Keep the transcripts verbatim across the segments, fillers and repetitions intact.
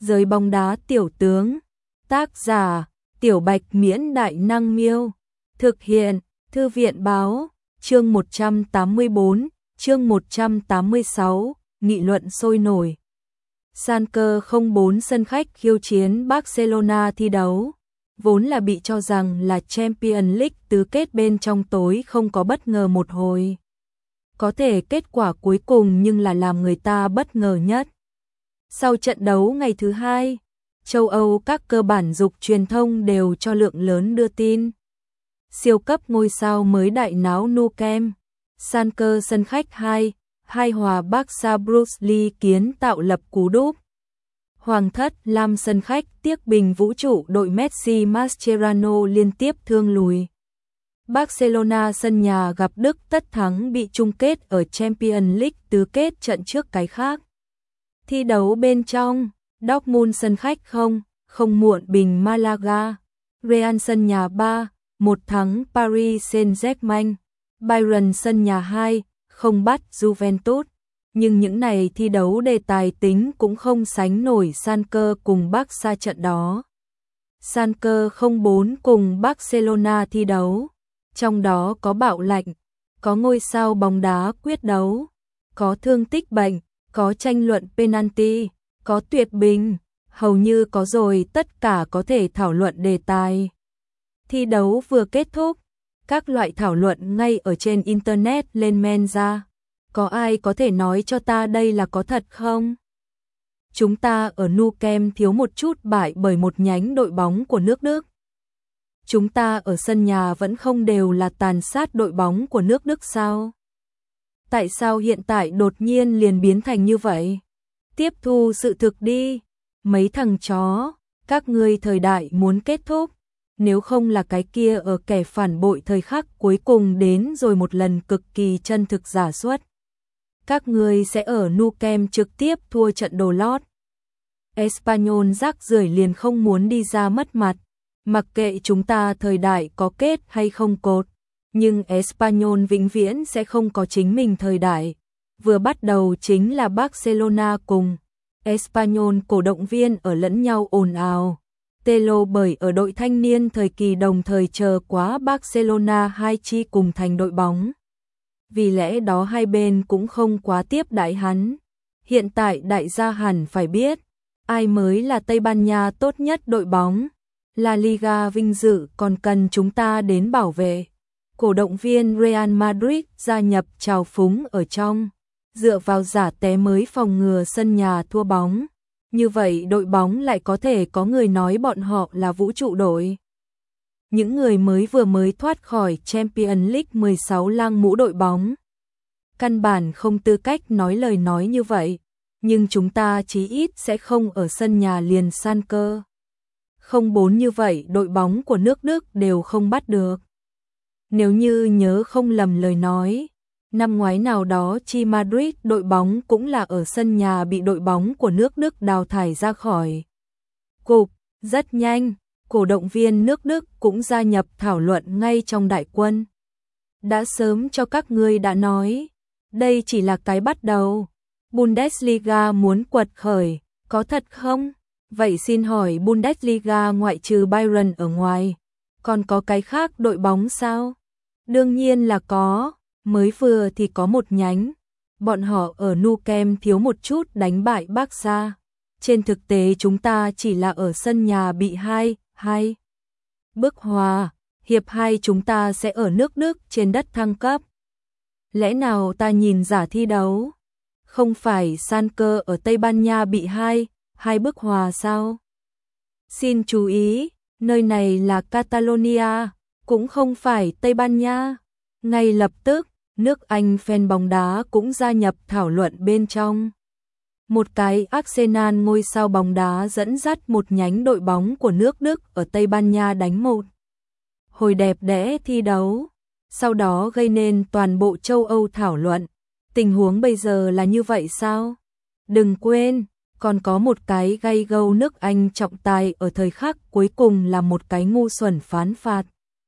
Giới bóng đá tiểu tướng. Tác giả: Tiểu Bạch Miễn Đại Năng Miêu. Thực hiện: Thư viện Báo. Chương một trăm tám mươi bốn, chương một trăm tám mươi sáu, nghị luận sôi nổi. Schalke không bốn sân khách khiêu chiến Barcelona thi đấu. Vốn là bị cho rằng là Champions League tứ kết bên trong tối không có bất ngờ một hồi. Có thể kết quả cuối cùng nhưng là làm người ta bất ngờ nhất. Sau trận đấu ngày thứ hai, châu Âu các cơ bản dục truyền thông đều cho lượng lớn đưa tin. Siêu cấp ngôi sao mới đại náo Nou Camp, Schalke sân khách hai, hai hòa Barca Bruce Lee kiến tạo lập cú đúp. Hoàng thất Lam sân khách tiếc bình vũ trụ đội Messi Mascherano liên tiếp thương lùi. Barcelona sân nhà gặp Đức tất thắng bị chung kết ở Champions League tứ kết trận trước cái khác. Thi đấu bên trong, Dortmund sân khách không, không muộn bình Malaga. Real sân nhà ba, một thắng Paris Saint-Germain. Bayern sân nhà hai, không bắt Juventus. Nhưng những này thi đấu đề tài tính cũng không sánh nổi Schalke cùng Barca trận đó. Schalke không bốn cùng Barcelona thi đấu. Trong đó có bạo lệnh, có ngôi sao bóng đá quyết đấu, có thương tích bệnh, có tranh luận penalty, có tuyệt bình, hầu như có rồi tất cả có thể thảo luận đề tài. Thi đấu vừa kết thúc, các loại thảo luận ngay ở trên Internet lên men ra. Có ai có thể nói cho ta đây là có thật không? Chúng ta ở Nou Camp thiếu một chút bại bởi một nhánh đội bóng của nước Đức. Chúng ta ở sân nhà vẫn không đều là tàn sát đội bóng của nước Đức sao? Tại sao hiện tại đột nhiên liền biến thành như vậy? Tiếp thu sự thực đi. Mấy thằng chó, các ngươi thời đại muốn kết thúc. Nếu không là cái kia ở kẻ phản bội thời khắc cuối cùng đến rồi một lần cực kỳ chân thực giả xuất. Các ngươi sẽ ở Nou Camp trực tiếp thua trận đồ lót. Espanyol rác rưởi liền không muốn đi ra mất mặt. Mặc kệ chúng ta thời đại có kết hay không cột, nhưng Espanyol vĩnh viễn sẽ không có chính mình thời đại. Vừa bắt đầu chính là Barcelona cùng Espanyol cổ động viên ở lẫn nhau ồn ào. Telo bởi ở đội thanh niên thời kỳ đồng thời chờ quá Barcelona hai chi cùng thành đội bóng. Vì lẽ đó hai bên cũng không quá tiếp đãi hắn. Hiện tại đại gia hẳn phải biết, ai mới là Tây Ban Nha tốt nhất đội bóng. La Liga vinh dự còn cần chúng ta đến bảo vệ. Cổ động viên Real Madrid gia nhập trào phúng ở trong, dựa vào giả té mới phòng ngừa sân nhà thua bóng. Như vậy đội bóng lại có thể có người nói bọn họ là vũ trụ đội. Những người mới vừa mới thoát khỏi Champions League mười sáu lang mũ đội bóng. Căn bản không tư cách nói lời nói như vậy, nhưng chúng ta chí ít sẽ không ở sân nhà liền Schalke. Không bốn như vậy đội bóng của nước Đức đều không bắt được. Nếu như nhớ không lầm lời nói, năm ngoái nào đó chi Madrid đội bóng cũng là ở sân nhà bị đội bóng của nước Đức đào thải ra khỏi cục. Rất nhanh, cổ động viên nước Đức cũng gia nhập thảo luận ngay trong đại quân. Đã sớm cho các ngươi đã nói, đây chỉ là cái bắt đầu. Bundesliga muốn quật khởi, có thật không? Vậy xin hỏi Bundesliga ngoại trừ Bayern ở ngoài, còn có cái khác đội bóng sao? Đương nhiên là có, mới vừa thì có một nhánh. Bọn họ ở Nou Camp thiếu một chút đánh bại Barca. Trên thực tế chúng ta chỉ là ở sân nhà bị hai, hai. Bức hòa, hiệp hai chúng ta sẽ ở nước Đức trên đất thăng cấp. Lẽ nào ta nhìn giả thi đấu? Không phải Schalke ở Tây Ban Nha bị hai, hai bức hòa sao? Xin chú ý, nơi này là Catalonia, cũng không phải Tây Ban Nha. Ngay lập tức, nước Anh fan bóng đá cũng gia nhập thảo luận bên trong. Một cái Arsenal ngôi sao bóng đá dẫn dắt một nhánh đội bóng của nước Đức ở Tây Ban Nha đánh một hồi đẹp đẽ thi đấu, sau đó gây nên toàn bộ châu Âu thảo luận. Tình huống bây giờ là như vậy sao? Đừng quên, còn có một cái gay gâu nước Anh trọng tài ở thời khắc cuối cùng là một cái ngu xuẩn phán phạt.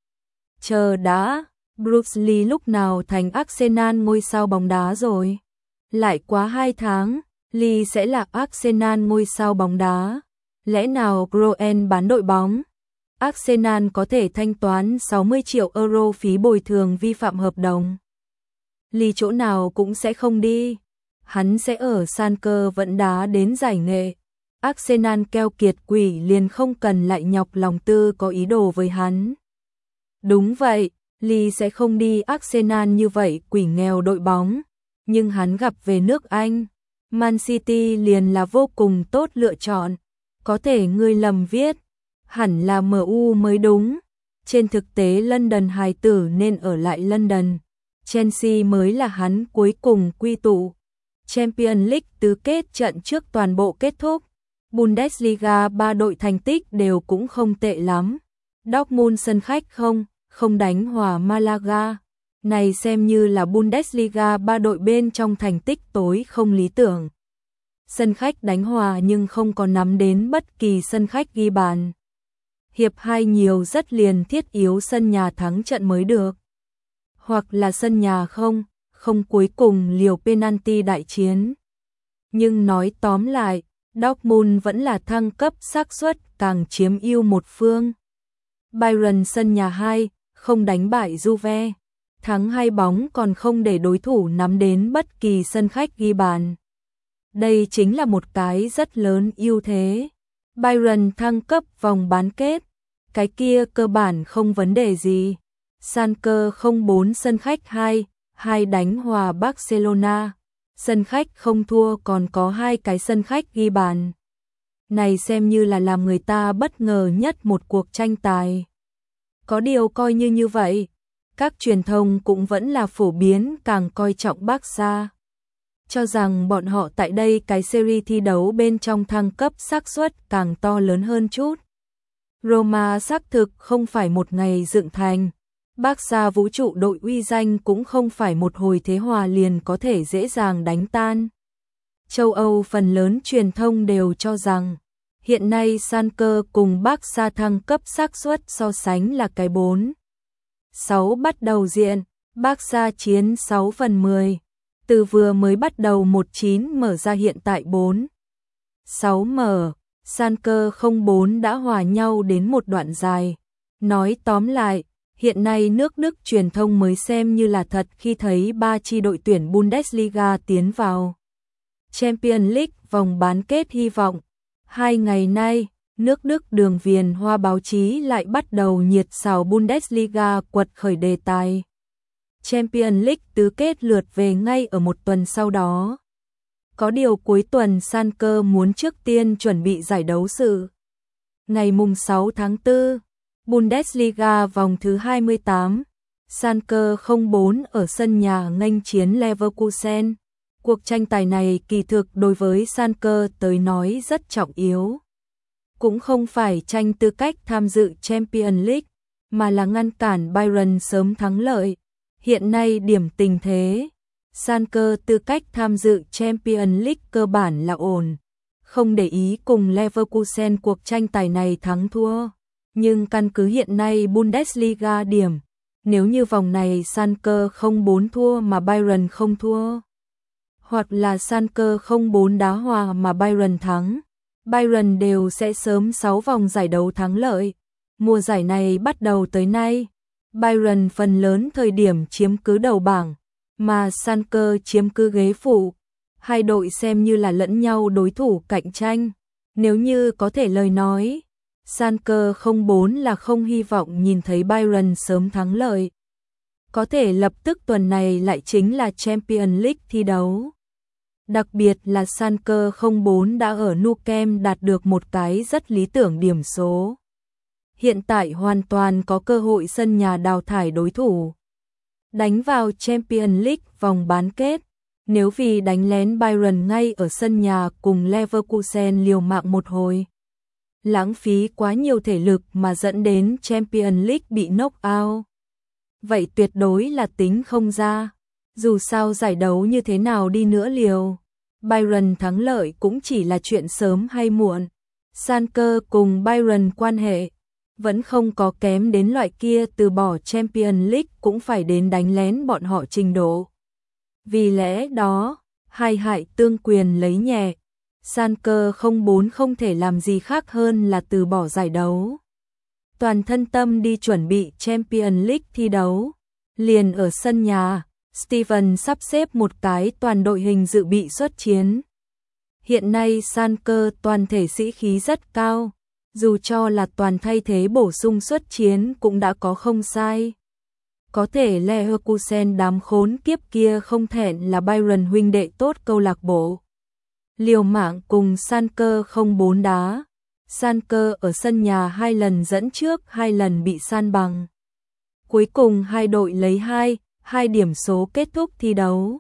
Chờ đã, Bruce Lee lúc nào thành Arsenal ngôi sao bóng đá rồi? Lại quá hai tháng, Lee sẽ là Arsenal ngôi sao bóng đá. Lẽ nào Groen bán đội bóng? Arsenal có thể thanh toán sáu mươi triệu euro phí bồi thường vi phạm hợp đồng. Lee chỗ nào cũng sẽ không đi. Hắn sẽ ở Schalke vẫn đá đến giải nghệ. Arsenal keo kiệt quỷ liền không cần lại nhọc lòng tư có ý đồ với hắn. Đúng vậy, Lee sẽ không đi Arsenal như vậy quỷ nghèo đội bóng. Nhưng hắn gặp về nước Anh. Man City liền là vô cùng tốt lựa chọn. Có thể ngươi lầm viết. Hẳn là em u mới đúng. Trên thực tế London hài tử nên ở lại London. Chelsea mới là hắn cuối cùng quy tụ. Champions League tứ kết trận trước toàn bộ kết thúc. Bundesliga ba đội thành tích đều cũng không tệ lắm. Dortmund sân khách không, không đánh hòa Malaga. Này xem như là Bundesliga ba đội bên trong thành tích tối không lý tưởng. Sân khách đánh hòa nhưng không có nắm đến bất kỳ sân khách ghi bàn. Hiệp hai nhiều rất liền thiết yếu sân nhà thắng trận mới được. Hoặc là sân nhà không, không cuối cùng liều penalty đại chiến. Nhưng nói tóm lại, Dortmund vẫn là thăng cấp xác suất càng chiếm ưu một phương. Bayern sân nhà hai, không đánh bại Juve. Thắng hai bóng còn không để đối thủ nắm đến bất kỳ sân khách ghi bàn. Đây chính là một cái rất lớn ưu thế. Bayern thăng cấp vòng bán kết. Cái kia cơ bản không vấn đề gì. Schalke không bốn sân khách hai, hai đánh hòa Barcelona. Sân khách không thua còn có hai cái sân khách ghi bàn. Này xem như là làm người ta bất ngờ nhất một cuộc tranh tài. Có điều coi như như vậy, các truyền thông cũng vẫn là phổ biến càng coi trọng Barca. Cho rằng bọn họ tại đây cái series thi đấu bên trong thăng cấp xác suất càng to lớn hơn chút. Roma xác thực không phải một ngày dựng thành. Barca vũ trụ đội uy danh cũng không phải một hồi thế hòa liền có thể dễ dàng đánh tan. Châu Âu phần lớn truyền thông đều cho rằng hiện nay Schalke cùng Barca thăng cấp xác suất so sánh là cái bốn. sáu bắt đầu diện, Barca chiến sáu phần mười. Từ vừa mới bắt đầu một chín mở ra hiện tại bốn. sáu mở, Schalke không bốn đã hòa nhau đến một đoạn dài. Nói tóm lại, hiện nay nước Đức truyền thông mới xem như là thật khi thấy ba chi đội tuyển Bundesliga tiến vào Champions League vòng bán kết hy vọng. Hai ngày nay, nước Đức đường viền hoa báo chí lại bắt đầu nhiệt xào Bundesliga quật khởi đề tài. Champions League tứ kết lượt về ngay ở một tuần sau đó. Có điều cuối tuần Schalke muốn trước tiên chuẩn bị giải đấu sự. Ngày mùng sáu tháng tư, Bundesliga vòng thứ hai mươi tám, Schalke không bốn ở sân nhà nghênh chiến Leverkusen. Cuộc tranh tài này kỳ thực đối với Schalke tới nói rất trọng yếu. Cũng không phải tranh tư cách tham dự Champions League, mà là ngăn cản Bayern sớm thắng lợi. Hiện nay điểm tình thế, Schalke tư cách tham dự Champions League cơ bản là ổn. Không để ý cùng Leverkusen cuộc tranh tài này thắng thua. Nhưng căn cứ hiện nay Bundesliga điểm, nếu như vòng này Schalke không bốn thua mà Bayern không thua, hoặc là Schalke không bốn đá hòa mà Bayern thắng, Bayern đều sẽ sớm sáu vòng giải đấu thắng lợi. Mùa giải này bắt đầu tới nay, Bayern phần lớn thời điểm chiếm cứ đầu bảng, mà Schalke chiếm cứ ghế phụ. Hai đội xem như là lẫn nhau đối thủ cạnh tranh. Nếu như có thể lời nói, Schalke không bốn là không hy vọng nhìn thấy Bayern sớm thắng lợi. Có thể lập tức tuần này lại chính là Champions League thi đấu. Đặc biệt là Schalke không bốn đã ở Nou Camp đạt được một cái rất lý tưởng điểm số. Hiện tại hoàn toàn có cơ hội sân nhà đào thải đối thủ. Đánh vào Champions League vòng bán kết. Nếu vì đánh lén Bayern ngay ở sân nhà cùng Leverkusen liều mạng một hồi, lãng phí quá nhiều thể lực mà dẫn đến Champions League bị knock out, vậy tuyệt đối là tính không ra. Dù sao giải đấu như thế nào đi nữa liều, Bayern thắng lợi cũng chỉ là chuyện sớm hay muộn. Schalke cùng Bayern quan hệ vẫn không có kém đến loại kia từ bỏ Champions League cũng phải đến đánh lén bọn họ trình độ. Vì lẽ đó, hai hại tương quyền lấy nhẹ. Schalke không bốn không thể làm gì khác hơn là từ bỏ giải đấu. Toàn thân tâm đi chuẩn bị Champions League thi đấu. Liền ở sân nhà, Steven sắp xếp một cái toàn đội hình dự bị xuất chiến. Hiện nay Schalke toàn thể sĩ khí rất cao, dù cho là toàn thay thế bổ sung xuất chiến cũng đã có không sai. Có thể Leverkusen đám khốn kiếp kia không thẹn là Bayern huynh đệ tốt câu lạc bộ. Liều mạng cùng Schalke không bốn đá. Schalke ở sân nhà hai lần dẫn trước, hai lần bị san bằng. Cuối cùng hai đội lấy hai, hai điểm số kết thúc thi đấu.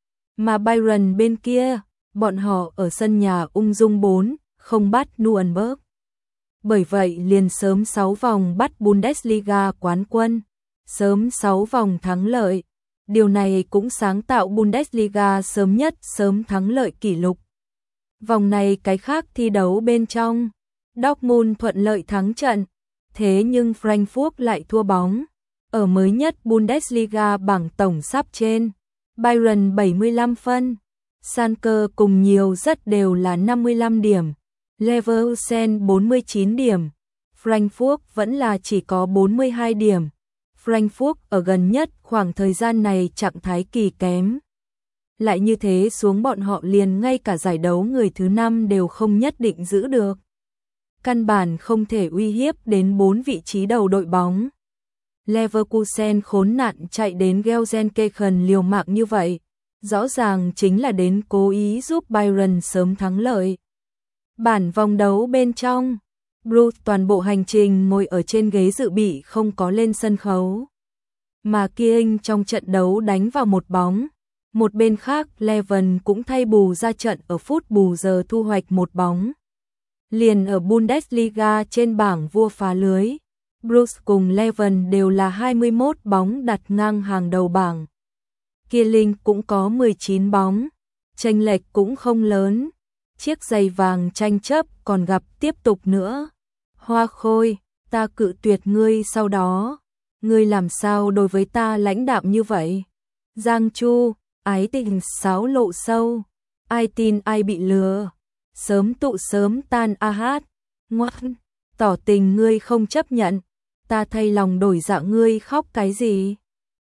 Mà Bayern bên kia, bọn họ ở sân nhà ung dung bốn, không bắt Nuremberg. Bởi vậy liền sớm sáu vòng bắt Bundesliga quán quân, sớm sáu vòng thắng lợi. Điều này cũng sáng tạo Bundesliga sớm nhất sớm thắng lợi kỷ lục. Vòng này cái khác thi đấu bên trong, Dortmund thuận lợi thắng trận, thế nhưng Frankfurt lại thua bóng. Ở mới nhất Bundesliga bảng tổng sắp trên, Bayern bảy mươi lăm phân, Schalke cùng nhiều rất đều là năm mươi lăm điểm, Leverkusen bốn mươi chín điểm, Frankfurt vẫn là chỉ có bốn mươi hai điểm. Frankfurt ở gần nhất khoảng thời gian này trạng thái kỳ kém. Lại như thế xuống bọn họ liền ngay cả giải đấu người thứ năm đều không nhất định giữ được. Căn bản không thể uy hiếp đến bốn vị trí đầu đội bóng. Leverkusen khốn nạn chạy đến Gelsenkirchen liều mạng như vậy, rõ ràng chính là đến cố ý giúp Bayern sớm thắng lợi. Bản vòng đấu bên trong, Bruce toàn bộ hành trình ngồi ở trên ghế dự bị không có lên sân khấu. Mà Kieng trong trận đấu đánh vào một bóng. Một bên khác Leven cũng thay bù ra trận ở phút bù giờ thu hoạch một bóng. Liền ở Bundesliga trên bảng vua phá lưới, Bruce cùng Leven đều là hai mươi mốt bóng đặt ngang hàng đầu bảng. Kiering cũng có mười chín bóng, chênh lệch cũng không lớn. Chiếc giày vàng tranh chấp còn gặp tiếp tục nữa. Hoa Khôi, ta cự tuyệt ngươi sau đó. Ngươi làm sao đối với ta lãnh đạm như vậy? Giang Chu, ái tình sáo lộ sâu. Ai tin ai bị lừa. Sớm tụ sớm tan a hát. Ngoan, tỏ tình ngươi không chấp nhận. Ta thay lòng đổi dạ ngươi khóc cái gì?